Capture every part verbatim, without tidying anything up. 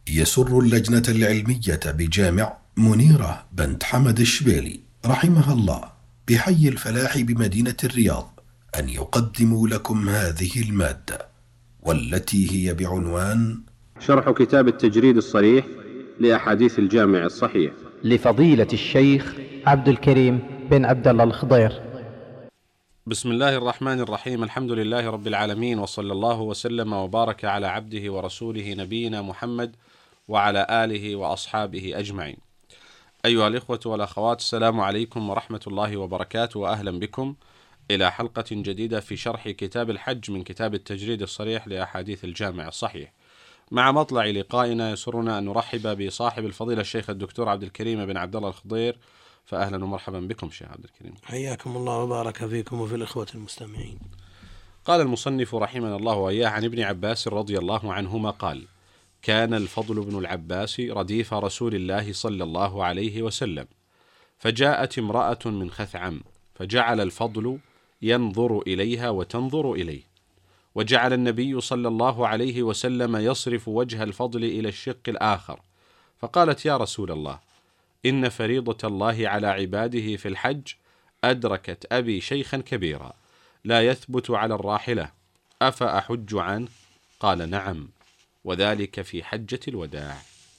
يسر اللجنة العلمية بجامع منيرة بنت حمد الشبيلي رحمها الله بحي الفلاح بمدينة الرياض أن يقدموا لكم هذه المادة، والتي هي بعنوان شرح كتاب التجريد الصريح لأحاديث الجامع الصحيح لفضيلة الشيخ عبد الكريم بن عبد الله الخضير. بسم الله الرحمن الرحيم. الحمد لله رب العالمين، وصلى الله وسلم وبارك على عبده ورسوله نبينا محمد وعلى آله وأصحابه أجمعين. أيها الإخوة والأخوات، السلام عليكم ورحمة الله وبركاته، وأهلا بكم إلى حلقة جديدة في شرح كتاب الحج من كتاب التجريد الصريح لأحاديث الجامع الصحيح. مع مطلع لقائنا يسرنا أن نرحب بصاحب الفضيلة الشيخ الدكتور عبد الكريم بن عبد الله الخضير، فأهلا ومرحبا بكم شيخ عبد الكريم. حياكم الله وبارك فيكم وفي الإخوة المستمعين. قال المصنف رحمنا الله وإياه عن ابن عباس رضي الله عنهما قال: كان الفضل بن العباس رديف رسول الله صلى الله عليه وسلم، فجاءت امرأة من خثعم، فجعل الفضل ينظر إليها وتنظر إليه، وجعل النبي صلى الله عليه وسلم يصرف وجه الفضل إلى الشق الآخر، فقالت: يا رسول الله، إن فريضة الله على عباده في الحج أدركت أبي شيخا كبيرا لا يثبت على الراحلة، أفأحج عنه؟ قال: نعم، وذلك في حجة الوداع.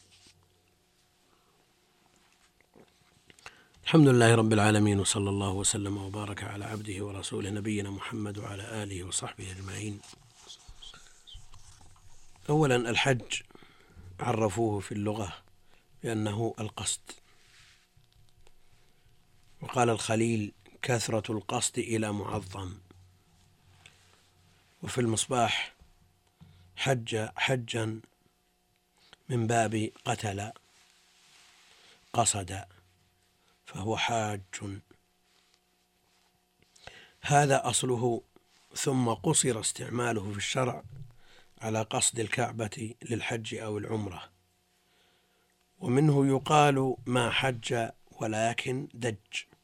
الحمد لله رب العالمين، وصلى الله وسلم وبارك على عبده ورسوله نبينا محمد وعلى آله وصحبه أجمعين. أولا، الحج عرفوه في اللغة بأنه القصد، وقال الخليل: كثرة القصد إلى معظم. وفي المصباح: حج حجا من باب قتل قصد، فهو حاج. هذا أصله، ثم قصر استعماله في الشرع على قصد الكعبة للحج أو العمرة. ومنه يقال ما حج ولكن دج.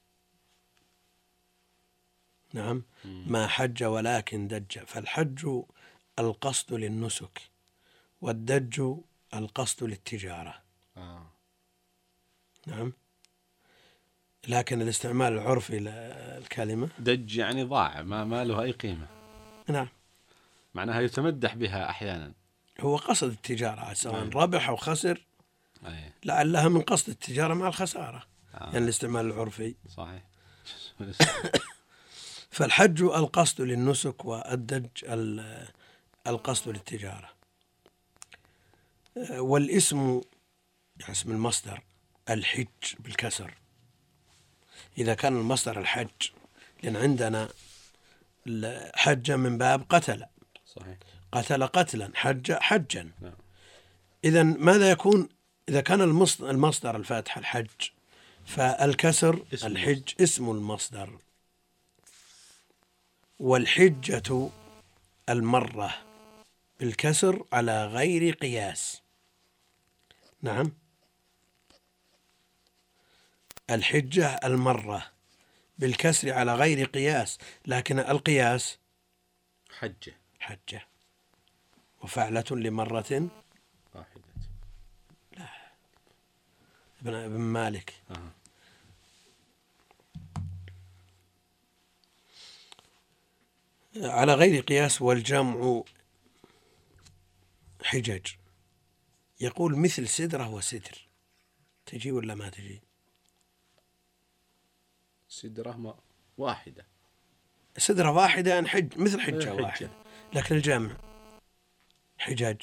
نعم، ما حج ولكن دج. فالحج القصد للنسك، والدج القصد للتجارة. آه. نعم، لكن الاستعمال العرفي للكلمة دج يعني ضاع، ما, ما له أي قيمة. نعم، معناها يتمدح بها أحيانا. هو قصد التجارة سواء أي. ربح أو خسر، أي. لعلها من قصد التجارة مع الخسارة. آه. يعني الاستعمال العرفي صحيح. فالحج القصد للنسك، والدج القصد للتجارة. والاسم اسم المصدر الحج بالكسر، إذا كان المصدر الحج، لأن عندنا حج من باب قتل. صحيح. قتل قتلا، حج حجا. نعم. إذن ماذا يكون إذا كان المصدر الفاتح الحج، فالكسر اسم الحج المصدر. اسم المصدر. والحجة المرة بالكسر على غير قياس. نعم، الحجة المرة بالكسر على غير قياس، لكن القياس حجة حجة. وفعلة لمرة واحدة. ابن ابن مالك. آه. على غير قياس. والجمع حجج. يقول مثل سدرة وسدر، تجي ولا ما تجي؟ سدرة واحدة. سدرة واحدة أن حج مثل حجة, حجة واحدة، لكن الجمع حجاج.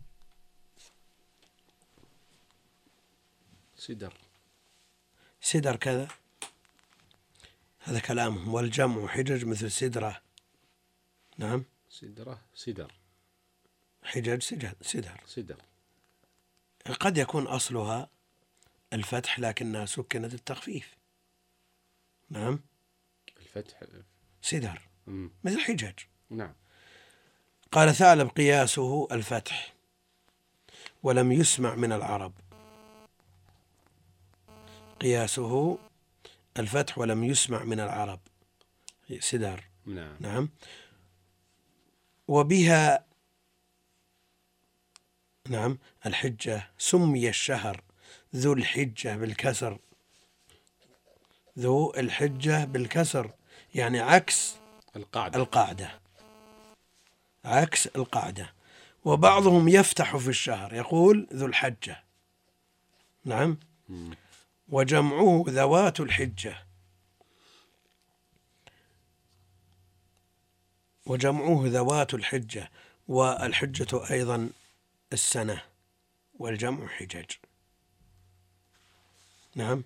سدر سدر كذا، هذا كلامهم. والجمع حجج مثل سدرة. نعم، سدرة سدر حجج سجد سدر. سدر. قد يكون أصلها الفتح لكنها سكنت التخفيف. نعم، الفتح سدر مم. مثل حجج. نعم. قال ثعلب: قياسه الفتح ولم يسمع من العرب. قياسه الفتح ولم يسمع من العرب، سدر. نعم. نعم. وبها نعم الحجة سمي الشهر ذو الحجة بالكسر، ذو الحجة بالكسر يعني عكس القاعدة القاعدة، عكس القاعدة. وبعضهم يفتح في الشهر يقول ذو الحجة، نعم، وجمعه ذوات الحجة، وجمعه ذوات الحجة، والحجة أيضا السنة والجمع حجج. نعم.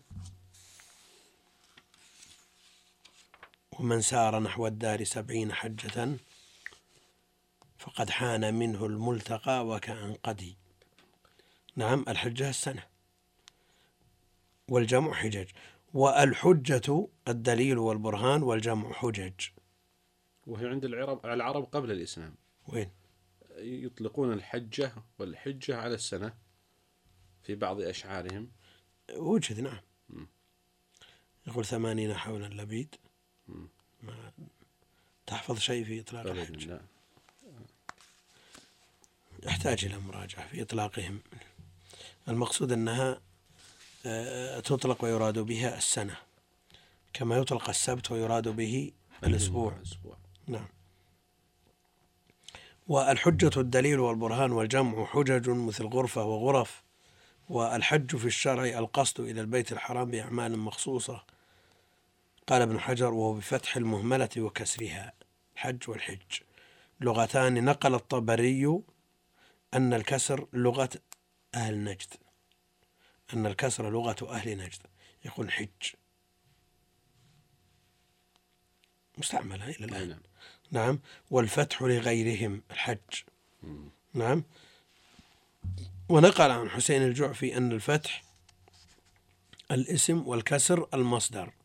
ومن سار نحو الدار سبعين حجة فقد حان منه الملتقى وكأن قدي. نعم الحجة السنة والجمع حجج، والحجة الدليل والبرهان والجمع حجج. وهي عند العرب العرب قبل الإسلام وين يطلقون الحجة والحجة على السنة في بعض أشعارهم. وجد نعم. م. يقول ثمانين حولا لبيد. ما تحفظ شيء في إطلاق الحج؟ لا. يحتاج إلى مراجعة في إطلاقهم. المقصود أنها تطلق ويراد بها السنة، كما يطلق السبت ويراد به الأسبوع. نعم. والحجة الدليل والبرهان والجمع حجج مثل غرفة وغرف. والحج في الشرع القصد إلى البيت الحرام بأعمال مخصوصة. قال ابن حجر وهو بفتح المهملة وكسرها الحج والحج لغتان. نقل الطبري أن الكسر لغة أهل نجد، أن الكسر لغة أهل نجد، يقول حج مستعملة إلى الآن. نعم. والفتح لغيرهم الحج. نعم. ونقل عن حسين الجعفي أن الفتح الاسم والكسر المصدر،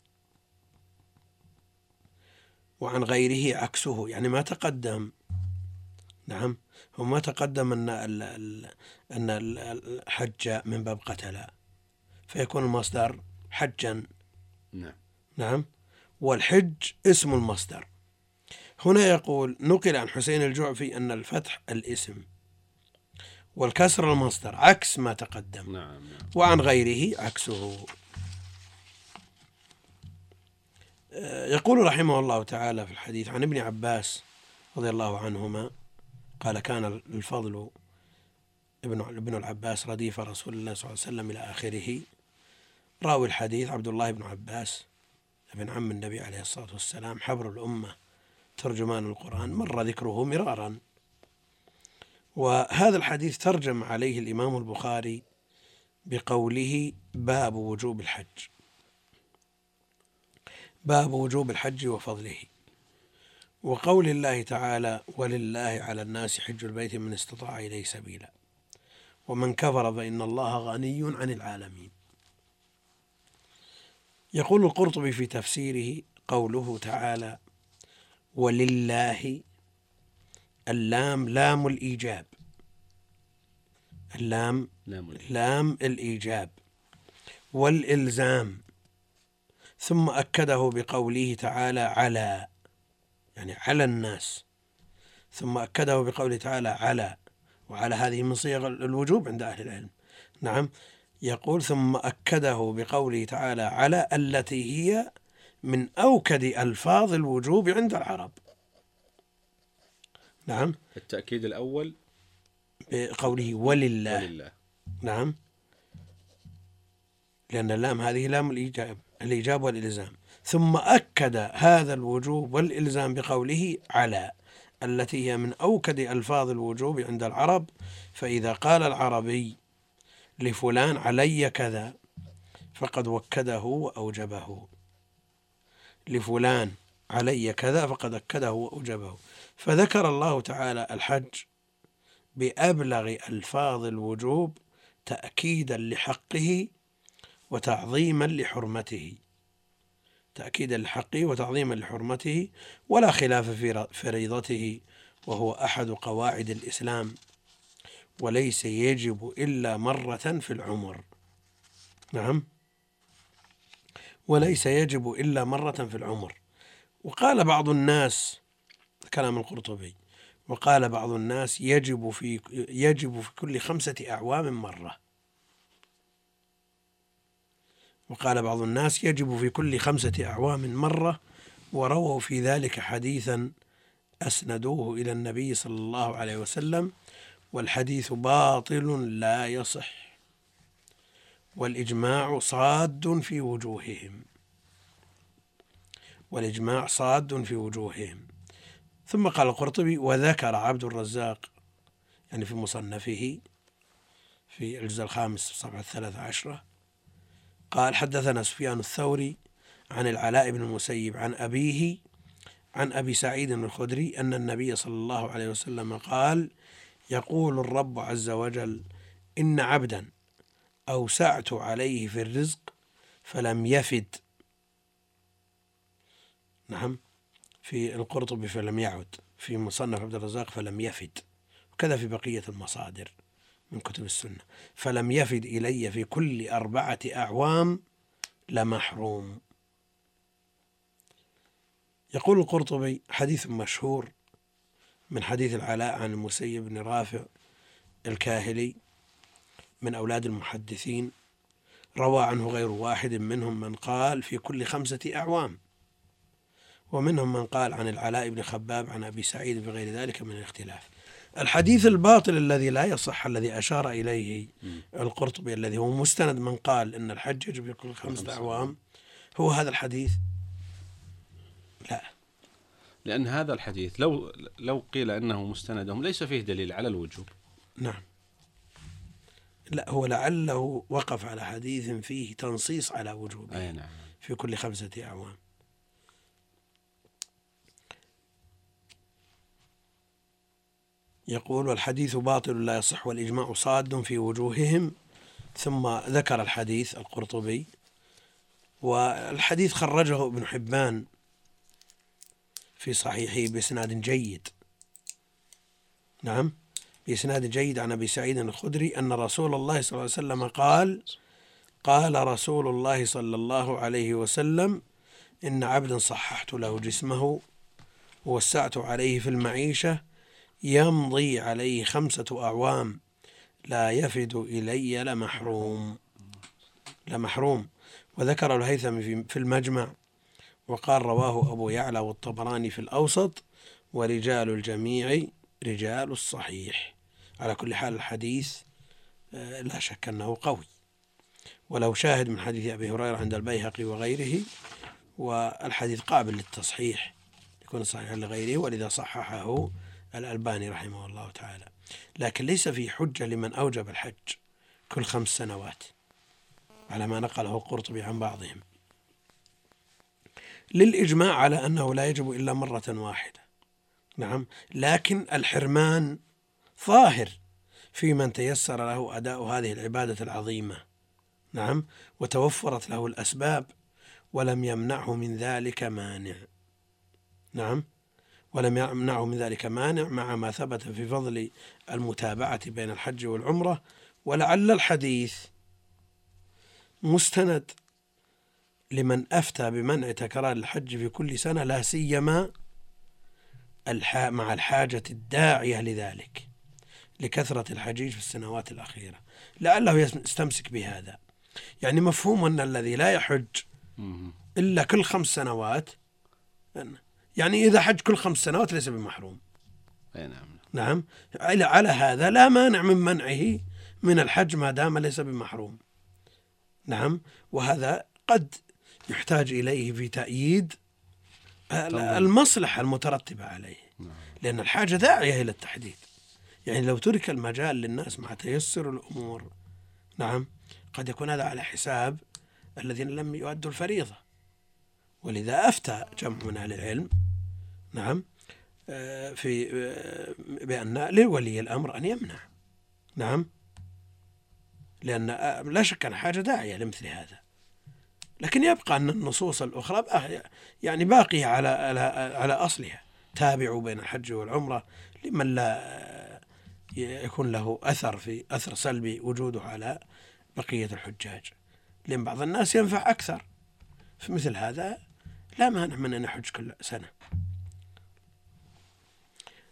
وعن غيره عكسه، يعني ما تقدم. نعم. وما تقدم أن أن الحج من باب قتل فيكون المصدر حجا. نعم. نعم. والحج اسم المصدر. هنا يقول نقل عن حسين الجعفي أن الفتح الاسم والكسر المصدر عكس ما تقدم. نعم. نعم. وعن غيره عكسه. يقول رحمه الله تعالى في الحديث عن ابن عباس رضي الله عنهما قال كان الفضل ابن ابن العباس رديف رسول الله صلى الله عليه وسلم إلى آخره. راوي الحديث عبد الله بن عباس ابن عم النبي عليه الصلاة والسلام حبر الأمة ترجمان القرآن، مر ذكره مرارا. وهذا الحديث ترجم عليه الإمام البخاري بقوله باب وجوب الحج، باب وجوب الحج وفضله. وقول الله تعالى ولله على الناس حج البيت من استطاع إليه سبيلا ومن كفر فإن الله غني عن العالمين. يقول القرطبي في تفسيره قوله تعالى ولله، اللام لام الإيجاب، اللام لام الإيجاب والإلزام، ثم أكده بقوله تعالى على، يعني على الناس، ثم أكده بقوله تعالى على، وعلى هذه من صيغ الوجوب عند أهل العلم. نعم. يقول ثم أكده بقوله تعالى على التي هي من أوكد ألفاظ الوجوب عند العرب. نعم. التأكيد الأول بقوله ولله. ولله. نعم. لأن اللام هذه لام الإيجاب، الإيجاب والإلزام. ثم أكد هذا الوجوب والإلزام بقوله على التي هي من أوكد ألفاظ الوجوب عند العرب. فإذا قال العربي لفلان علي كذا فقد وكده وأوجبه، لفلان علي كذا فقد أكده وأوجبه. فذكر الله تعالى الحج بأبلغ ألفاظ الوجوب تأكيدا لحقه وتعظيما لحرمته، تأكيدا لحقه وتعظيما لحرمته، ولا خلاف في فريضته، وهو أحد قواعد الإسلام، وليس يجب إلا مرة في العمر. نعم. وليس يجب إلا مرة في العمر. وقال بعض الناس، كلام القرطبي، وقال بعض الناس يجب في يجب في كل خمسة أعوام مرة وقال بعض الناس يجب في كل خمسة أعوام مرة ورووا في ذلك حديثا أسندوه إلى النبي صلى الله عليه وسلم، والحديث باطل لا يصح، والإجماع صاد في وجوههم والإجماع صاد في وجوههم. ثم قال القرطبي: وذكر عبد الرزاق يعني في مصنفه في الجزء الخامس صفحة الثلاثة عشرة قال: حدثنا سفيان الثوري عن العلاء بن المسيب عن أبيه عن أبي سعيد الخدري أن النبي صلى الله عليه وسلم قال: يقول الرب عز وجل: إن عبدا أوسعت عليه في الرزق فلم يفد. نعم، في القرطبي فلم يعد، في مصنف عبد الرزاق فلم يفد، وكذا في بقية المصادر من كتب السنة. فلم يفد إلي في كل أربعة أعوام لمحروم. يقول القرطبي: حديث مشهور من حديث العلاء عن المسيب بن رافع الكاهلي من أولاد المحدثين، روى عنه غير واحد، منهم من قال في كل خمسة أعوام، ومنهم من قال عن العلاء بن خباب عن أبي سعيد بغير ذلك من الاختلاف. الحديث الباطل الذي لا يصح الذي أشار إليه القرطبي الذي هو مستند من قال إن الحج يجب في كل خمسة أعوام هو هذا الحديث؟ لا، لأن هذا الحديث لو لو قيل أنه مستندهم ليس فيه دليل على الوجوب. نعم، لا، هو لعله وقف على حديث فيه تنصيص على وجوبه. أي نعم. في كل خمسة أعوام. يقول: والحديث باطل لا يصح والإجماع صاد في وجوههم. ثم ذكر الحديث القرطبي، والحديث خرجه ابن حبان في صحيحه بإسناد جيد. نعم، بإسناد جيد عن أبي سعيد الخدري أن رسول الله صلى الله عليه وسلم قال: قال رسول الله صلى الله عليه وسلم: إن عبدا صححت له جسمه ووسعت عليه في المعيشة يمضي عليه خمسة أعوام لا يفد إلي لمحروم لمحروم وذكر الهيثمي في المجمع، وقال رواه أبو يعلى والطبراني في الأوسط، ورجال الجميع رجال الصحيح. على كل حال الحديث لا شك أنه قوي، ولو شاهد من حديث أبي هريرة عند البيهقي وغيره، والحديث قابل للتصحيح، يكون صحيحا لغيره، ولذا صححه الألباني رحمه الله تعالى. لكن ليس في حجة لمن أوجب الحج كل خمس سنوات على ما نقله القرطبي عن بعضهم، للإجماع على أنه لا يجب إلا مرة واحدة. نعم، لكن الحرمان ظاهر في من تيسر له أداء هذه العبادة العظيمة. نعم، وتوفرت له الأسباب ولم يمنعه من ذلك مانع. نعم، ولم يمنعه من ذلك مانع مع ما ثبت في فضل المتابعة بين الحج والعمرة. ولعل الحديث مستند لمن أفتى بمنع تكرار الحج في كل سنة، لا سيما مع الحاجة الداعية لذلك لكثرة الحجيج في السنوات الأخيرة. لعله يستمسك بهذا، يعني مفهوم أن الذي لا يحج إلا كل خمس سنوات، يعني إذا حج كل خمس سنوات ليس بمحروم. نعم نعم، على هذا لا مانع من منعه من الحج ما دام ليس بمحروم. نعم، وهذا قد يحتاج إليه في تأييد المصلحة المترتبة عليه، لأن الحاجة داعية إلى التحديد. يعني لو ترك المجال للناس مع تيسر الأمور، نعم، قد يكون هذا على حساب الذين لم يؤدوا الفريضة. ولذا أفتى جمع من أهل العلم، نعم، في بأن لولي الأمر أن يمنع. نعم، لأن لا شك أن حاجة داعية لمثل هذا، لكن يبقى أن النصوص الأخرى يعني باقية على على على أصلها. تابعوا بين الحج والعمرة لمن لا يكون له أثر في أثر سلبي وجوده على بقية الحجاج، لأن بعض الناس ينفع أكثر في مثل هذا، لا مانع من أن يحج كل سنة.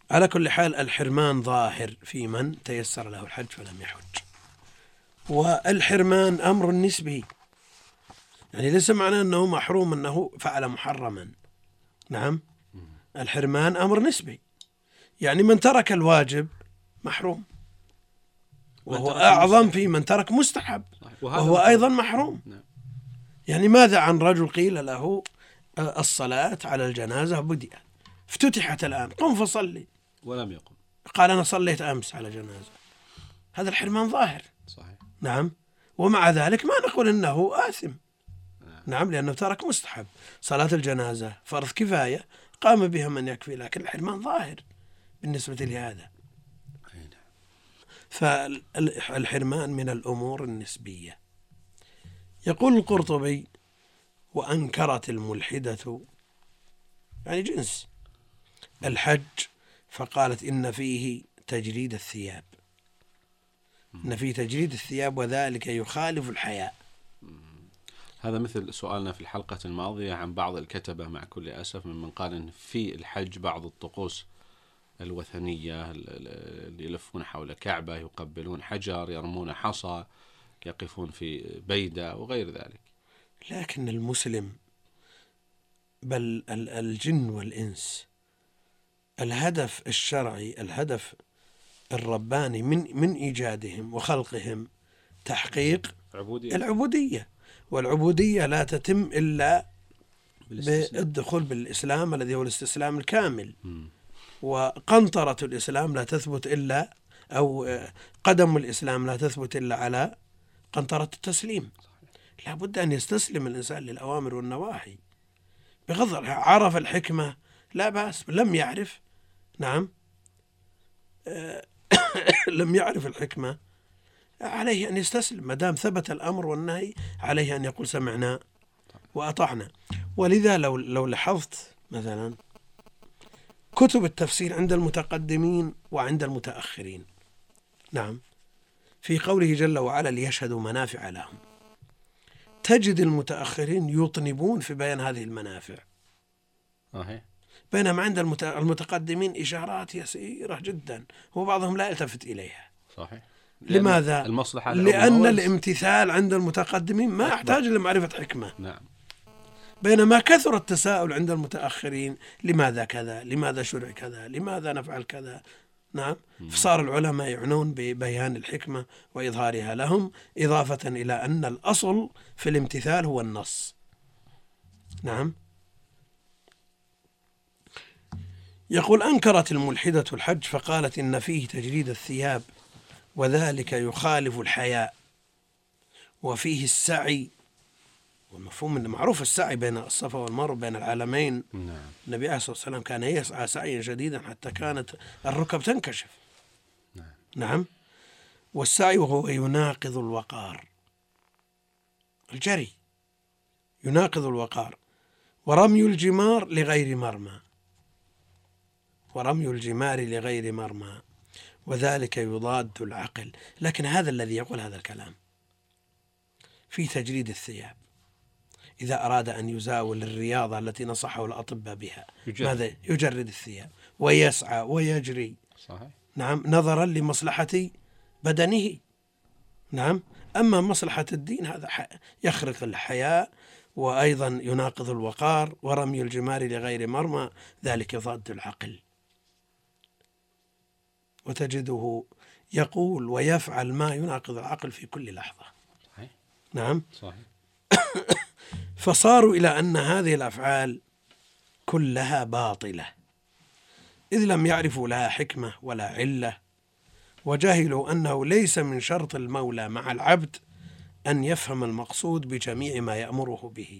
على كل حال الحرمان ظاهر في من تيسر له الحج فلم يحج. والحرمان أمر نسبي، يعني ليس معناه أنه محروم أنه فعل محرما. نعم، الحرمان أمر نسبي، يعني من ترك الواجب محروم، وهو أعظم في من ترك مستحب وهو أيضا محروم. يعني ماذا عن رجل قيل له الصلاة على الجنازة بدأت افتتحت الآن قم فصلي ولم يقم، قال أنا صليت أمس على جنازة، هذا الحرمان ظاهر. صحيح. نعم، ومع ذلك ما نقول أنه آثم. نعم، لأنه ترك مستحب. صلاة الجنازة فرض كفاية قام بها من يكفي، لكن الحرمان ظاهر بالنسبة لهذا. فالحرمان من الأمور النسبية. يقول القرطبي: وأنكرت الملحدة، يعني جنس الحج، فقالت إن فيه تجريد الثياب، إن فيه تجريد الثياب وذلك يخالف الحياء. هذا مثل سؤالنا في الحلقة الماضية عن بعض الكتبة مع كل أسف ممن قال إن في الحج بعض الطقوس الوثنية اللي يلفون حول كعبة، يقبلون حجر، يرمون حصى، يقفون في بيدة وغير ذلك. لكن المسلم بل الجن والإنس الهدف الشرعي، الهدف الرباني من من إيجادهم وخلقهم تحقيق عبودية. العبودية، والعبودية لا تتم إلا بالدخول بالإسلام الذي هو الاستسلام الكامل. م. وقنطرة الإسلام لا تثبت إلا أو قدم الإسلام لا تثبت إلا على قنطرة التسليم. لا بد أن يستسلم الإنسان للأوامر والنواهي بغض النظر عرف الحكمة لا بأس، لم يعرف نعم لم يعرف الحكمة عليه أن يستسلم، ما دام ثبت الأمر والنهي عليه أن يقول سمعنا وأطعنا. ولذا لو لو لاحظت مثلا كتب التفسير عند المتقدمين وعند المتأخرين، نعم، في قوله جل وعلا ليشهدوا منافع لهم، تجد المتأخرين يطنبون في بيان هذه المنافع، بينما عند المتقدمين إشارات يسيرة جدا وبعضهم لا يلتفت إليها. صحيح. لماذا؟ المصلحة لأن الامتثال عند المتقدمين ما يحتاج لمعرفة حكمة. نعم. بينما كثر التساؤل عند المتأخرين، لماذا كذا؟ لماذا شرع كذا؟ لماذا نفعل كذا؟ نعم، فصار العلماء يعنون ببيان الحكمة وإظهارها لهم، إضافة إلى أن الأصل في الامتثال هو النص. نعم. يقول أنكرت الملحدة الحج فقالت إن فيه تجريد الثياب وذلك يخالف الحياء، وفيه السعي، والمفهوم أنه معروف السعي بين الصفا والمروة بين العالمين. نعم. النبي عليه الصلاة والسلام كان يسعى سعيا شديدا حتى كانت الركب تنكشف. نعم. نعم. والسعي وهو يناقض الوقار، الجري يناقض الوقار. ورمي الجمار لغير مرمى، ورمي الجمار لغير مرمى وذلك يضاد العقل. لكن هذا الذي يقول هذا الكلام في تجريد الثياب إذا أراد أن يزاول الرياضة التي نصحه الأطباء بها يجرد. ماذا؟ يجرد الثياب ويسعى ويجري. صحيح. نعم، نظرا لمصلحة بدنه. نعم. أما مصلحة الدين هذا يخرق الحياة وأيضا يناقض الوقار. ورمي الجمار لغير مرمى ذلك يضاد العقل. وتجده يقول ويفعل ما يناقض العقل في كل لحظة. صحيح. نعم. صحيح. فصاروا إلى أن هذه الأفعال كلها باطلة إذ لم يعرفوا لها حكمة ولا علة، وجهلوا أنه ليس من شرط المولى مع العبد أن يفهم المقصود بجميع ما يأمره به.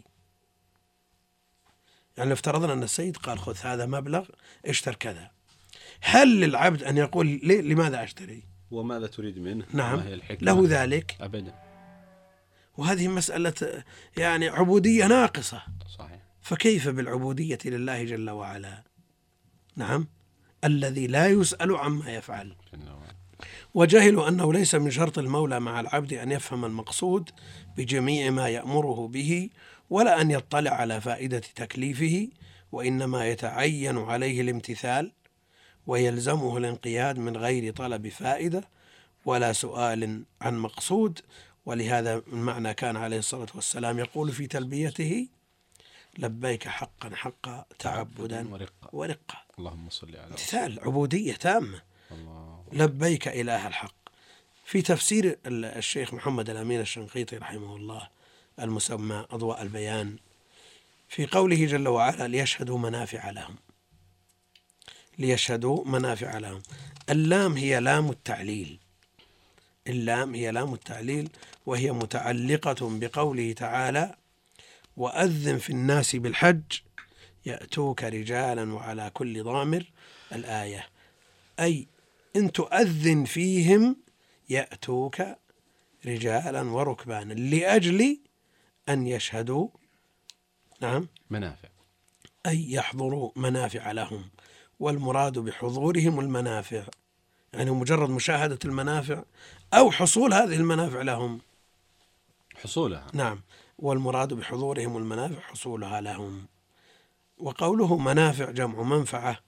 يعني افترضنا أن السيد قال خذ هذا مبلغ اشتر كذا، هل للعبد أن يقول لماذا أشتري وماذا تريد منه؟ نعم، له ذلك أبدا. وهذه مسألة يعني عبودية ناقصة. صحيح. فكيف بالعبودية لله جل وعلا؟ نعم، الذي لا يسأل عما يفعل. وجهلوا أنه ليس من شرط المولى مع العبد أن يفهم المقصود بجميع ما يأمره به ولا أن يطلع على فائدة تكليفه، وإنما يتعين عليه الامتثال ويلزمه الانقياد من غير طلب فائدة ولا سؤال عن مقصود. ولهذا المعنى كان عليه الصلاة والسلام يقول في تلبيته: لبيك حقا حقا تعبدا ورقة. ورقة. اللهم صل على امتثال، عبودية تامة. الله. لبيك إله الحق. في تفسير الشيخ محمد الأمين الشنقيطي رحمه الله المسمى أضواء البيان في قوله جل وعلا: ليشهدوا منافع لهم. ليشهدوا منافع لهم. اللام هي لام التعليل. اللام هي لام التعليل وهي متعلقة بقوله تعالى: وأذن في الناس بالحج يأتوك رجالا وعلى كل ضامر. الآية أي إن تؤذن فيهم يأتوك رجالا وركبانا لأجل أن يشهدوا نعم منافع، أي يحضروا منافع لهم. والمراد بحضورهم المنافع يعني مجرد مشاهدة المنافع أو حصول هذه المنافع لهم. حصولها. نعم. والمراد بحضورهم المنافع حصولها لهم. وقوله منافع جمع منفعة،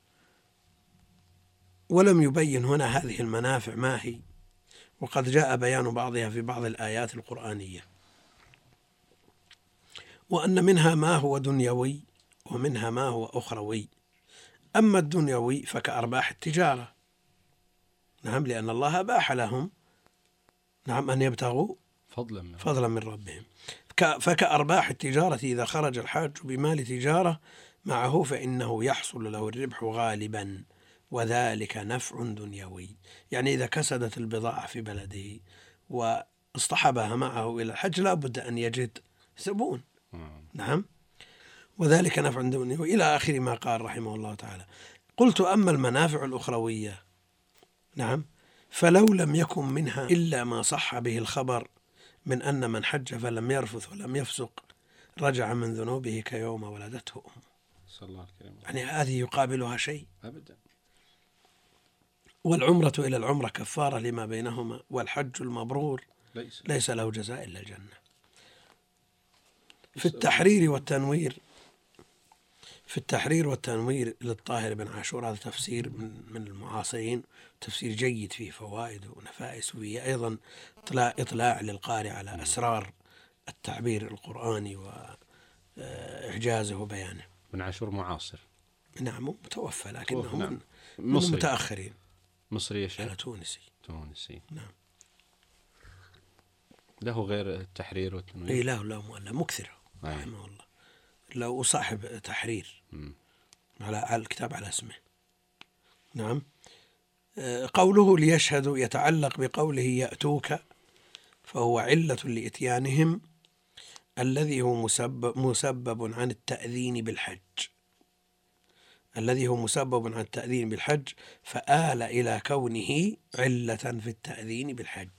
ولم يبين هنا هذه المنافع ما هي، وقد جاء بيان بعضها في بعض الآيات القرآنية. وأن منها ما هو دنيوي ومنها ما هو أخروي. أما الدنيوي فكأرباح التجارة، نعم، لأن الله أباح لهم نعم أن يبتغوا فضلا من, فضلا من ربهم. فكأرباح التجارة إذا خرج الحاج بمال تجارة معه فإنه يحصل له الربح غالبا، وذلك نفع دنيوي. يعني إذا كسدت البضاعة في بلده واصطحبها معه إلى الحج لا بد أن يجد زبون. نعم. وذلك نفع دنيوي إلى آخر ما قال رحمه الله تعالى. قلت: أما المنافع الأخروية نعم فلو لم يكن منها إلا ما صح به الخبر من أن من حج فلم يرفث ولم يفسق رجع من ذنوبه كيوم ولدته أمه. صلى الله عليه وسلم. يعني هذه يقابلها شيء أبدا. والعمرة إلى العمرة كفارة لما بينهما، والحج المبرور ليس, ليس له جزاء إلا الجنة. في التحرير والتنوير في التحرير والتنوير للطاهر بن عاشور، هذا تفسير من, من المعاصرين، تفسير جيد فيه فوائد ونفائس، وفيه أيضا إطلاع, إطلاع للقارئ على أسرار التعبير القرآني وإعجازه وبيانه. بن عاشور معاصر. نعم متوفى لكنه نعم. من, من مصري. المتأخرين. مصري يا شيخ؟ لا تونسي. تونسي. نعم. له غير التحرير والتنوير؟ اي له له مؤلف مكثر رحمه الله، لو صاحب تحرير م. على على الكتاب على اسمه. نعم. قوله ليشهدوا يتعلق بقوله يأتوك، فهو علة لإتيانهم الذي هو مسبب, مسبب عن التأذين بالحج الذي هو مسبب عن التأذين بالحج فآل إلى كونه علة في التأذين بالحج.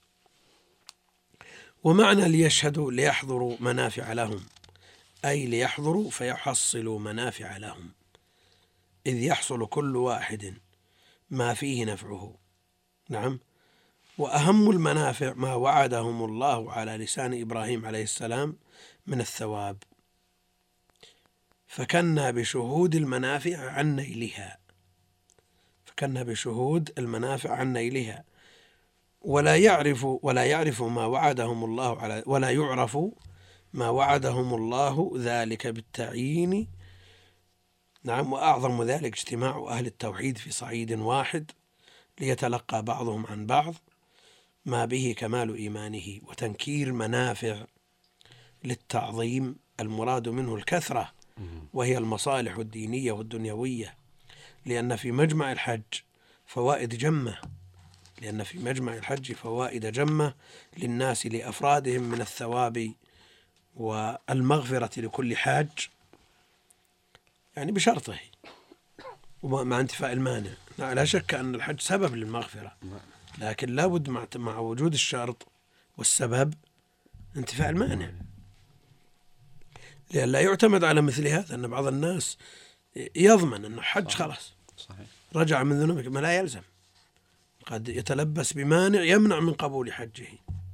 ومعنى ليشهدوا ليحضروا منافع لهم، أي ليحضروا فيحصلوا منافع لهم، إذ يحصل كل واحد ما فيه نفعه. نعم. وأهم المنافع ما وعدهم الله على لسان إبراهيم عليه السلام من الثواب، فكنا بشهود المنافع عن نيلها فكنا بشهود المنافع عن نيلها ولا يعرف ولا يعرف ما وعدهم الله على ولا يعرف ما وعدهم الله ذلك بالتعيين. نعم. وأعظم ذلك اجتماع أهل التوحيد في صعيد واحد ليتلقى بعضهم عن بعض ما به كمال إيمانه، وتنكير منافع للتعظيم المراد منه الكثرة، وهي المصالح الدينية والدنيوية، لأن في مجمع الحج فوائد جمة لأن في مجمع الحج فوائد جمة للناس لأفرادهم من الثواب والمغفرة لكل حاج، يعني بشرطه ومع انتفاء المانع. لا شك أن الحج سبب للمغفرة، لكن لا بد مع, مع وجود الشرط والسبب انتفاء المانع، لأن لا يعتمد على مثل هذا أن بعض الناس يضمن أن الحج خلاص صحيح. رجع من ذنوبك، ما لا يلزم، قد يتلبس بمانع يمنع من قبول حجه.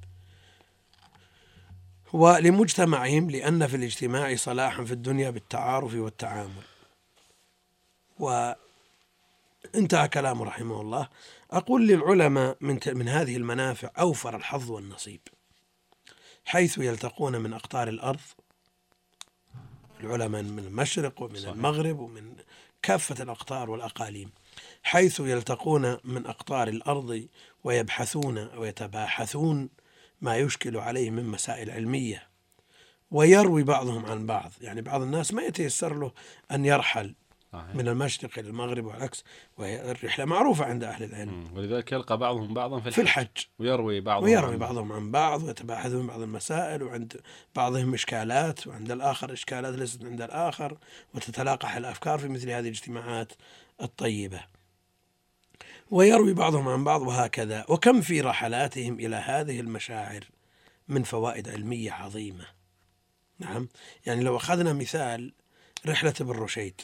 ولمجتمعهم لأن في الاجتماع صلاحا في الدنيا بالتعارف والتعامل. انتهى كلامه رحمه الله. أقول للعلماء من, من هذه المنافع أوفر الحظ والنصيب، حيث يلتقون من أقطار الأرض، العلماء من المشرق ومن صحيح. المغرب ومن كافة الأقطار والأقاليم، حيث يلتقون من أقطار الأرض ويبحثون ويتباحثون ما يشكل عليهم من مسائل علمية، ويروي بعضهم عن بعض. يعني بعض الناس ما يتيسر له أن يرحل صحيح. من المشرق إلى المغرب والعكس، وهي الرحلة معروفة عند أهل العلم، ولذلك يلقى بعضهم بعضا في الحج, في الحج ويروي بعضهم, ويروي عن بعضهم عن بعض ويتباحثون بعض المسائل، وعند بعضهم إشكالات وعند الآخر إشكالات ليست عند الآخر، وتتلاقح الأفكار في مثل هذه الاجتماعات الطيبة، ويروي بعضهم عن بعض وهكذا. وكم في رحلاتهم إلى هذه المشاعر من فوائد علمية عظيمة. نعم، يعني لو أخذنا مثال رحلة ابن رشيد،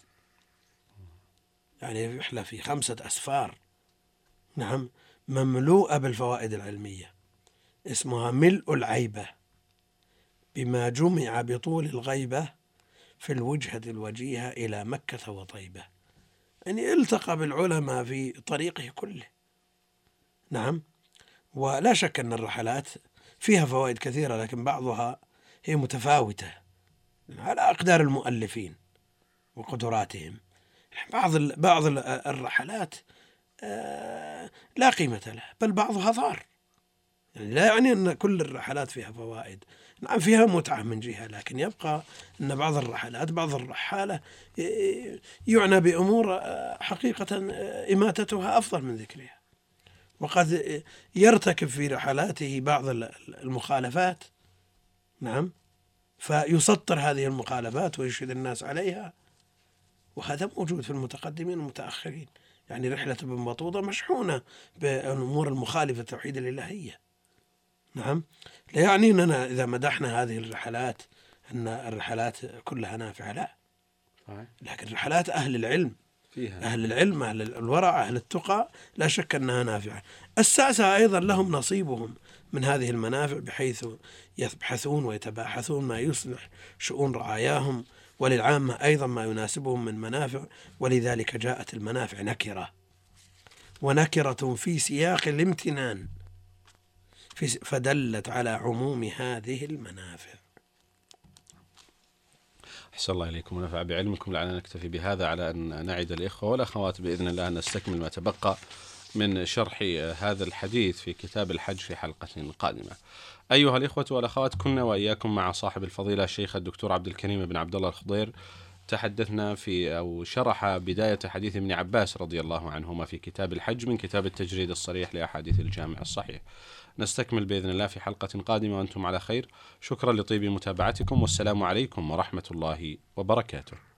يعني رحلة في خمسة أسفار، نعم، مملوءة بالفوائد العلمية، اسمها ملء العيبة بما جمع بطول الغيبة في الوجهة الوجيهة إلى مكة وطيبة. يعني التقى بالعلماء في طريقه كله. نعم، ولا شك أن الرحلات فيها فوائد كثيرة، لكن بعضها هي متفاوتة على أقدار المؤلفين وقدراتهم. بعض بعض الرحلات لا قيمة لها، بل بعضها ضار. يعني لا يعني أن كل الرحلات فيها فوائد، نعم فيها متعة من جهة، لكن يبقى أن بعض الرحلات بعض الرحالة يعنى بأمور حقيقة إماتتها أفضل من ذكرها، وقد يرتكب في رحلاته بعض المخالفات، نعم، فيسطر هذه المخالفات ويشهد الناس عليها، وهذا موجود في المتقدمين والمتأخرين. يعني رحلة ابن بطوطة مشحونة بالأمور المخالفة للتوحيد الإلهية. نعم، لا يعني أننا إذا مدحنا هذه الرحلات أن الرحلات كلها نافعة، لا، لكن رحلات أهل العلم فيها. أهل العلم، أهل الورع، أهل التقى، لا شك أنها نافعة. الساسة أيضا لهم نصيبهم من هذه المنافع، بحيث يبحثون ويتباحثون ما يصلح شؤون رعاياهم، وللعامة أيضا ما يناسبهم من منافع. ولذلك جاءت المنافع نكرة، ونكرة في سياق الامتنان، فدلت على عموم هذه المنافع. أحسن الله إليكم ونفع بعلمكم. لعلنا نكتفي بهذا على أن نعد الإخوة والأخوات بإذن الله أن نستكمل ما تبقى من شرح هذا الحديث في كتاب الحج في حلقة قادمة. أيها الإخوة والأخوات، كنا وإياكم مع صاحب الفضيلة الشيخ الدكتور عبد الكريم بن عبد الله الخضير، تحدثنا في أو شرح بداية حديث ابن عباس رضي الله عنهما في كتاب الحج من كتاب التجريد الصريح لأحاديث الجامع الصحيح. نستكمل بإذن الله في حلقة قادمة وأنتم على خير. شكرا لطيب متابعتكم، والسلام عليكم ورحمة الله وبركاته.